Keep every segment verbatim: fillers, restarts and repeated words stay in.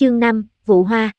chương năm, vụ hoa.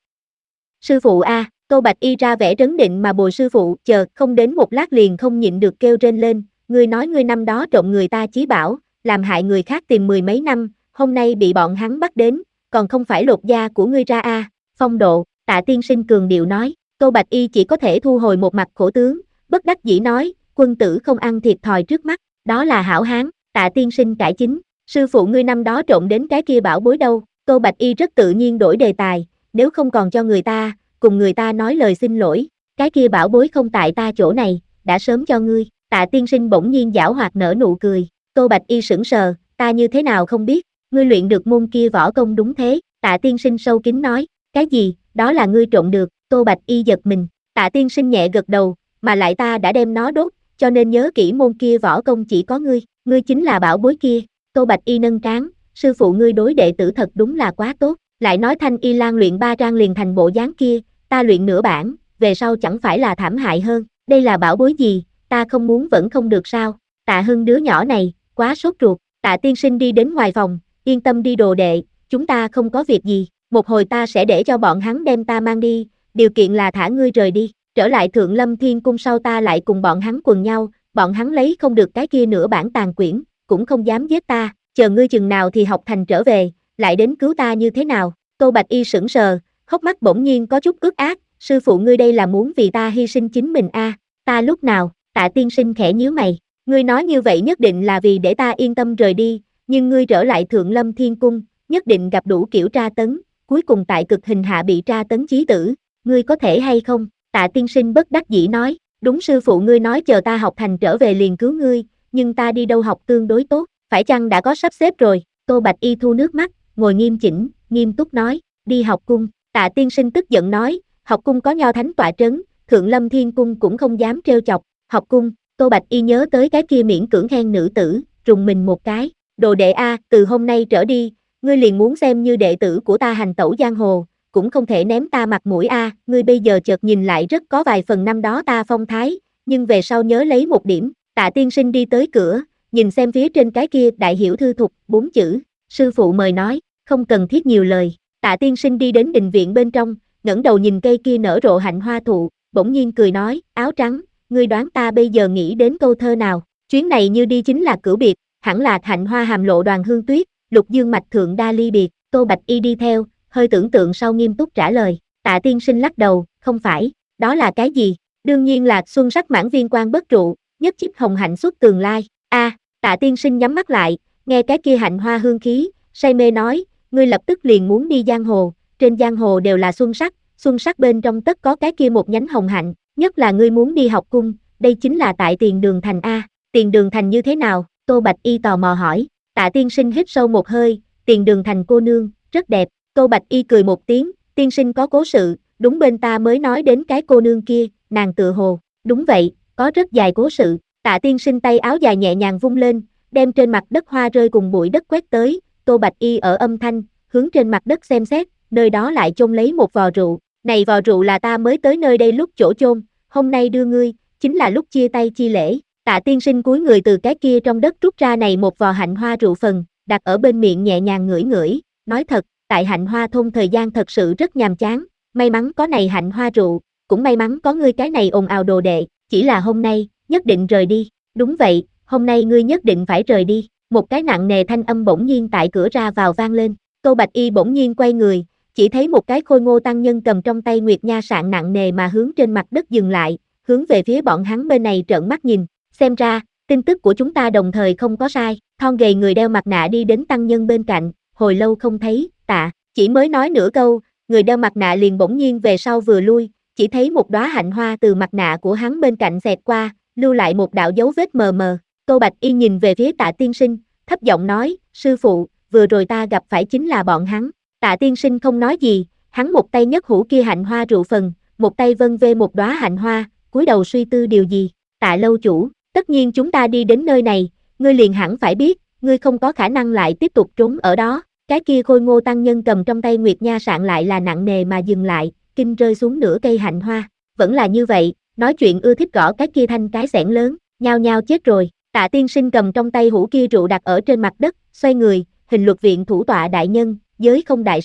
Sư phụ a, Tô Bạch Y ra vẻ trấn định mà bồi sư phụ, chờ, không đến một lát liền không nhịn được kêu rên lên, ngươi nói ngươi năm đó trộm người ta chí bảo, làm hại người khác tìm mười mấy năm, hôm nay bị bọn hắn bắt đến, còn không phải lột da của ngươi ra a, phong độ, Tạ tiên sinh cường điệu nói, Tô Bạch Y chỉ có thể thu hồi một mặt khổ tướng, bất đắc dĩ nói, quân tử không ăn thiệt thòi trước mắt, đó là hảo hán, Tạ tiên sinh cải chính, sư phụ ngươi năm đó trộm đến cái kia bảo bối đâu, Tô Bạch Y rất tự nhiên đổi đề tài, nếu không còn cho người ta, cùng người ta nói lời xin lỗi, cái kia bảo bối không tại ta chỗ này, đã sớm cho ngươi, Tạ tiên sinh bỗng nhiên giảo hoạt nở nụ cười, Tô Bạch Y sững sờ, ta như thế nào không biết, ngươi luyện được môn kia võ công đúng thế, Tạ tiên sinh sâu kín nói, cái gì, đó là ngươi trộm được, Tô Bạch Y giật mình, Tạ tiên sinh nhẹ gật đầu, mà lại ta đã đem nó đốt, cho nên nhớ kỹ môn kia võ công chỉ có ngươi, ngươi chính là bảo bối kia, Tô Bạch Y nâng trán, sư phụ ngươi đối đệ tử thật đúng là quá tốt, lại nói Thanh Y Lan luyện ba trang liền thành bộ dáng kia, ta luyện nửa bản, về sau chẳng phải là thảm hại hơn, đây là bảo bối gì, ta không muốn vẫn không được sao, Tạ Hưng đứa nhỏ này, quá sốt ruột, Tạ tiên sinh đi đến ngoài phòng, yên tâm đi đồ đệ, chúng ta không có việc gì, một hồi ta sẽ để cho bọn hắn đem ta mang đi, điều kiện là thả ngươi rời đi, trở lại Thượng Lâm Thiên Cung sau ta lại cùng bọn hắn quần nhau, bọn hắn lấy không được cái kia nửa bản tàn quyển, cũng không dám giết ta, chờ ngươi chừng nào thì học thành trở về, lại đến cứu ta như thế nào, Tô Bạch Y sững sờ, hốc mắt bỗng nhiên có chút ướt át, sư phụ ngươi đây là muốn vì ta hy sinh chính mình a, à, ta lúc nào, Tạ tiên sinh khẽ nhíu mày, ngươi nói như vậy nhất định là vì để ta yên tâm rời đi, nhưng ngươi trở lại Thượng Lâm Thiên Cung, nhất định gặp đủ kiểu tra tấn, cuối cùng tại cực hình hạ bị tra tấn chí tử, ngươi có thể hay không, Tạ tiên sinh bất đắc dĩ nói, đúng sư phụ ngươi nói chờ ta học thành trở về liền cứu ngươi, nhưng ta đi đâu học tương đối tốt, phải chăng đã có sắp xếp rồi, Tô Bạch Y thu nước mắt, ngồi nghiêm chỉnh, nghiêm túc nói, đi học cung, Tạ tiên sinh tức giận nói, học cung có nho thánh tọa trấn, Thượng Lâm Thiên Cung cũng không dám trêu chọc, học cung, Tô Bạch Y nhớ tới cái kia miễn cưỡng khen nữ tử, rùng mình một cái, đồ đệ a, từ hôm nay trở đi, ngươi liền muốn xem như đệ tử của ta hành tẩu giang hồ, cũng không thể ném ta mặt mũi a, ngươi bây giờ chợt nhìn lại rất có vài phần năm đó ta phong thái, nhưng về sau nhớ lấy một điểm, Tạ tiên sinh đi tới cửa, nhìn xem phía trên cái kia đại hiểu thư thục, bốn chữ, sư phụ mời nói, không cần thiết nhiều lời, Tạ tiên sinh đi đến đình viện bên trong, ngẩng đầu nhìn cây kia nở rộ hạnh hoa thụ, bỗng nhiên cười nói, áo trắng, ngươi đoán ta bây giờ nghĩ đến câu thơ nào, chuyến này như đi chính là cửu biệt, hẳn là hạnh hoa hàm lộ đoàn hương tuyết, lục dương mạch thượng đa ly biệt, Tô Bạch Y đi theo, hơi tưởng tượng sau nghiêm túc trả lời, Tạ tiên sinh lắc đầu, không phải, đó là cái gì, đương nhiên là xuân sắc mãn viên quan bất trụ, nhất chiếc hồng hạnh xuất tường lai, a, à, Tạ tiên sinh nhắm mắt lại, nghe cái kia hạnh hoa hương khí, say mê nói, ngươi lập tức liền muốn đi giang hồ, trên giang hồ đều là xuân sắc, xuân sắc bên trong tất có cái kia một nhánh hồng hạnh, nhất là ngươi muốn đi học cung, đây chính là tại Tiền Đường Thành a, Tiền Đường Thành như thế nào, Tô Bạch Y tò mò hỏi, Tạ tiên sinh hít sâu một hơi, Tiền Đường Thành cô nương, rất đẹp, Tô Bạch Y cười một tiếng, tiên sinh có cố sự, đúng bên ta mới nói đến cái cô nương kia, nàng tựa hồ, đúng vậy, có rất dài cố sự, Tạ tiên sinh tay áo dài nhẹ nhàng vung lên, đem trên mặt đất hoa rơi cùng bụi đất quét tới, Tô Bạch Y ở âm thanh, hướng trên mặt đất xem xét, nơi đó lại chôn lấy một vò rượu, này vò rượu là ta mới tới nơi đây lúc chỗ chôn, hôm nay đưa ngươi, chính là lúc chia tay chi lễ, Tạ tiên sinh cúi người từ cái kia trong đất rút ra này một vò hạnh hoa rượu phần, đặt ở bên miệng nhẹ nhàng ngửi ngửi, nói thật, tại hạnh hoa thôn thời gian thật sự rất nhàm chán, may mắn có này hạnh hoa rượu, cũng may mắn có ngươi cái này ồn ào đồ đệ, chỉ là hôm nay, nhất định rời đi, đúng vậy, hôm nay ngươi nhất định phải rời đi, một cái nặng nề thanh âm bỗng nhiên tại cửa ra vào vang lên, Tô Bạch Y bỗng nhiên quay người, chỉ thấy một cái khôi ngô tăng nhân cầm trong tay nguyệt nha sạn nặng nề mà hướng trên mặt đất dừng lại, hướng về phía bọn hắn bên này trợn mắt nhìn, xem ra, tin tức của chúng ta đồng thời không có sai, thon gầy người đeo mặt nạ đi đến tăng nhân bên cạnh, hồi lâu không thấy, Tạ, chỉ mới nói nửa câu, người đeo mặt nạ liền bỗng nhiên về sau vừa lui, chỉ thấy một đóa hạnh hoa từ mặt nạ của hắn bên cạnh xẹt qua, lưu lại một đạo dấu vết mờ mờ, Tô Bạch Y nhìn về phía Tạ tiên sinh, thấp giọng nói, sư phụ, vừa rồi ta gặp phải chính là bọn hắn, Tạ tiên sinh không nói gì, hắn một tay nhấc hũ kia hạnh hoa rượu phần, một tay vân vê một đóa hạnh hoa, cúi đầu suy tư điều gì, Tạ lâu chủ, tất nhiên chúng ta đi đến nơi này, ngươi liền hẳn phải biết, ngươi không có khả năng lại tiếp tục trốn ở đó, cái kia khôi ngô tăng nhân cầm trong tay nguyệt nha sạn lại là nặng nề mà dừng lại, kinh rơi xuống nửa cây hạnh hoa, vẫn là như vậy, nói chuyện ưa thích gõ cái kia thanh cái xẻng lớn, nhao nhao chết rồi, Tạ tiên sinh cầm trong tay hũ kia rượu đặt ở trên mặt đất, xoay người, hình luật viện thủ tọa đại nhân, giới không đại sư,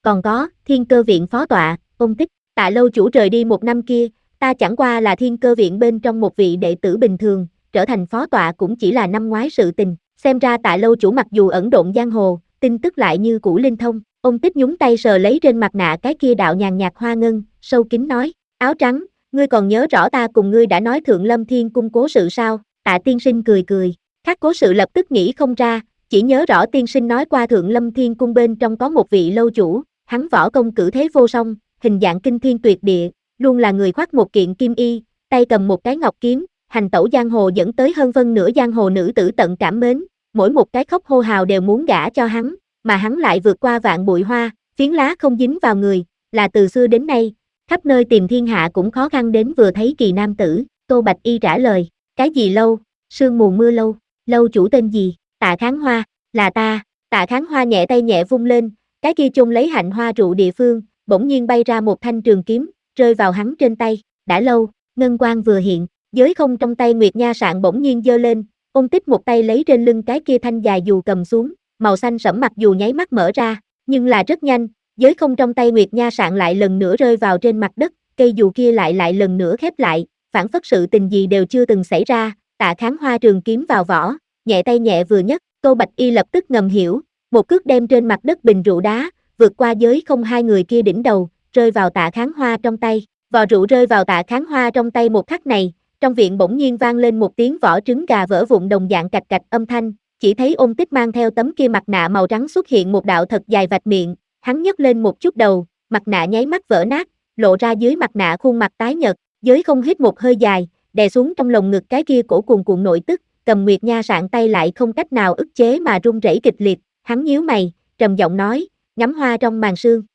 còn có, Thiên Cơ Viện phó tọa, ông Tích, Tạ lâu chủ rời đi một năm kia, ta chẳng qua là Thiên Cơ Viện bên trong một vị đệ tử bình thường, trở thành phó tọa cũng chỉ là năm ngoái sự tình, xem ra Tạ lâu chủ mặc dù ẩn độn giang hồ, tin tức lại như cũ linh thông, ông Tích nhúng tay sờ lấy trên mặt nạ cái kia đạo nhàn nhạt hoa ngân, sâu kín nói, áo trắng, ngươi còn nhớ rõ ta cùng ngươi đã nói Thượng Lâm Thiên Cung cố sự sao? Tạ tiên sinh cười cười, khác cố sự lập tức nghĩ không ra, chỉ nhớ rõ tiên sinh nói qua Thượng Lâm Thiên Cung bên trong có một vị lâu chủ, hắn võ công cử thế vô song, hình dạng kinh thiên tuyệt địa, luôn là người khoác một kiện kim y, tay cầm một cái ngọc kiếm, hành tẩu giang hồ dẫn tới hơn phân nửa giang hồ nữ tử tận cảm mến, mỗi một cái khóc hô hào đều muốn gả cho hắn, mà hắn lại vượt qua vạn bụi hoa, phiến lá không dính vào người, là từ xưa đến nay, khắp nơi tìm thiên hạ cũng khó khăn đến vừa thấy kỳ nam tử. Tô Bạch Y trả lời, cái gì lâu, sương mù mưa lâu, lâu chủ tên gì? Tạ Kháng Hoa, là ta. Tạ Kháng Hoa nhẹ tay nhẹ vung lên, cái kia chôn lấy hạnh hoa trụ địa phương, bỗng nhiên bay ra một thanh trường kiếm, rơi vào hắn trên tay. Đã lâu, ngân quang vừa hiện, giới không trong tay Nguyệt Nha Sạn bỗng nhiên giơ lên, Ôn Tích một tay lấy trên lưng cái kia thanh dài dù cầm xuống, màu xanh sẫm mặc dù nháy mắt mở ra, nhưng là rất nhanh, giới không trong tay Nguyệt Nha Sạn lại lần nữa rơi vào trên mặt đất, cây dù kia lại lại lần nữa khép lại, phản phất sự tình gì đều chưa từng xảy ra. Tạ Kháng Hoa trường kiếm vào vỏ, nhẹ tay nhẹ vừa nhấc, Tô Bạch Y lập tức ngầm hiểu, một cước đem trên mặt đất bình rượu đá, vượt qua giới không hai người kia đỉnh đầu, rơi vào Tạ Kháng Hoa trong tay. Vò rượu rơi vào Tạ Kháng Hoa trong tay một khắc này, trong viện bỗng nhiên vang lên một tiếng vỏ trứng gà vỡ vụn đồng dạng cạch cạch âm thanh, chỉ thấy Ôn Tích mang theo tấm kia mặt nạ màu trắng xuất hiện một đạo thật dài vạch miệng, hắn nhấc lên một chút đầu, mặt nạ nháy mắt vỡ nát, lộ ra dưới mặt nạ khuôn mặt tái nhợt, giới không hít một hơi dài, đè xuống trong lồng ngực cái kia cổ cuồn cuộn nội tức, cầm Nguyệt Nha Sạn tay lại không cách nào ức chế mà run rẩy kịch liệt, hắn nhíu mày, trầm giọng nói, ngắm hoa trong màn sương.